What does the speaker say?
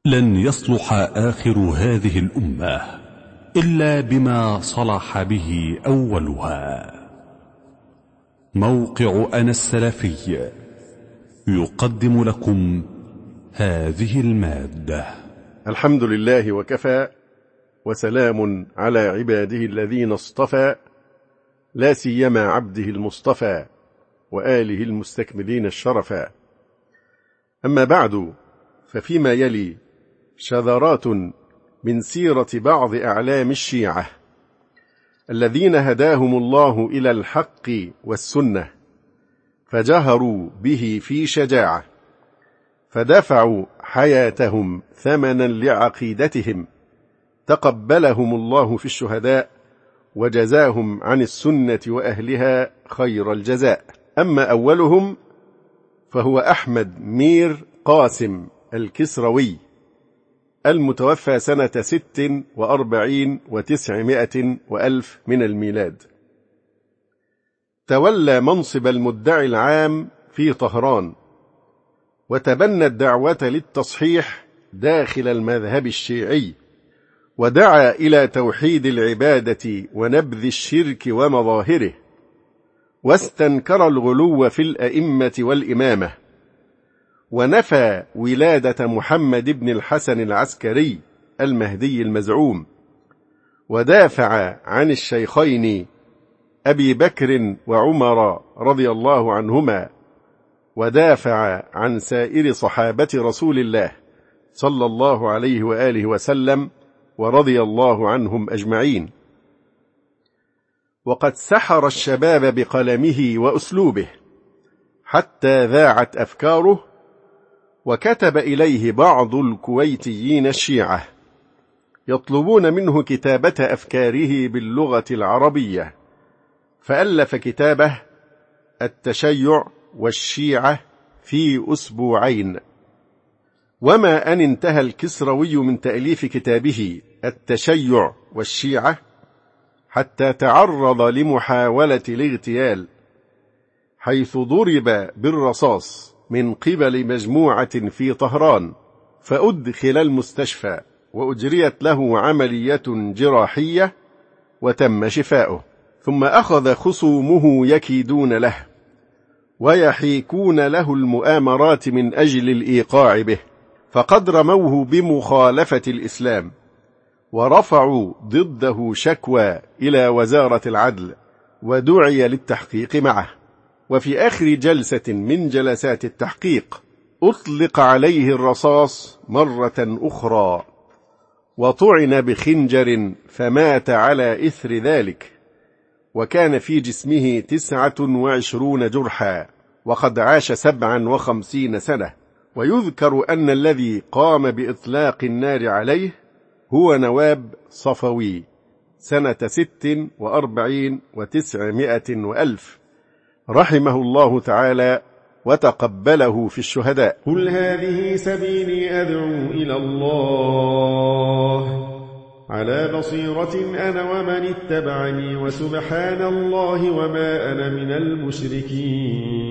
لن يصلح آخر هذه الأمة إلا بما صلح به أولها. موقع أنا السلفي يقدم لكم هذه المادة. الحمد لله وكفى، وسلام على عباده الذين اصطفى، لا سيما عبده المصطفى وآله المستكملين الشرفا. أما بعد، ففيما يلي شذرات من سيرة بعض أعلام الشيعة الذين هداهم الله إلى الحق والسنة، فجهروا به في شجاعة، فدفعوا حياتهم ثمنا لعقيدتهم، تقبلهم الله في الشهداء وجزاهم عن السنة وأهلها خير الجزاء. أما أولهم فهو أحمد مير قاسم الكسروي، المتوفى سنة 46 و900 وألف من الميلاد. تولى منصب المدعي العام في طهران، وتبنى الدعوة للتصحيح داخل المذهب الشيعي، ودعا إلى توحيد العبادة ونبذ الشرك ومظاهره، واستنكر الغلو في الأئمة والإمامة، ونفى ولادة محمد بن الحسن العسكري المهدي المزعوم، ودافع عن الشيخين أبي بكر وعمر رضي الله عنهما، ودافع عن سائر صحابة رسول الله صلى الله عليه وآله وسلم، ورضي الله عنهم أجمعين. وقد سحر الشباب بقلمه وأسلوبه حتى ذاعت أفكاره، وكتب إليه بعض الكويتيين الشيعة يطلبون منه كتابة أفكاره باللغة العربية، فألف كتابه التشيع والشيعة في أسبوعين. وما أن انتهى الكسروي من تأليف كتابه التشيع والشيعة حتى تعرض لمحاولة الاغتيال، حيث ضرب بالرصاص من قبل مجموعة في طهران، فأدخل المستشفى وأجريت له عملية جراحية وتم شفاؤه. ثم أخذ خصومه يكيدون له ويحيكون له المؤامرات من أجل الإيقاع به، فقد رموه بمخالفة الإسلام، ورفعوا ضده شكوى إلى وزارة العدل، ودعي للتحقيق معه. وفي آخر جلسة من جلسات التحقيق أطلق عليه الرصاص مرة أخرى، وطعن بخنجر فمات على إثر ذلك، وكان في جسمه 29 جرحا، وقد عاش 57 سنة. ويذكر أن الذي قام بإطلاق النار عليه هو نواب صفوي سنة 46 و900 وألف، رحمه الله تعالى وتقبله في الشهداء. قل هذه سبيلي أدعو إلى الله على بصيرة أنا ومن اتبعني، وسبحان الله وما أنا من المشركين.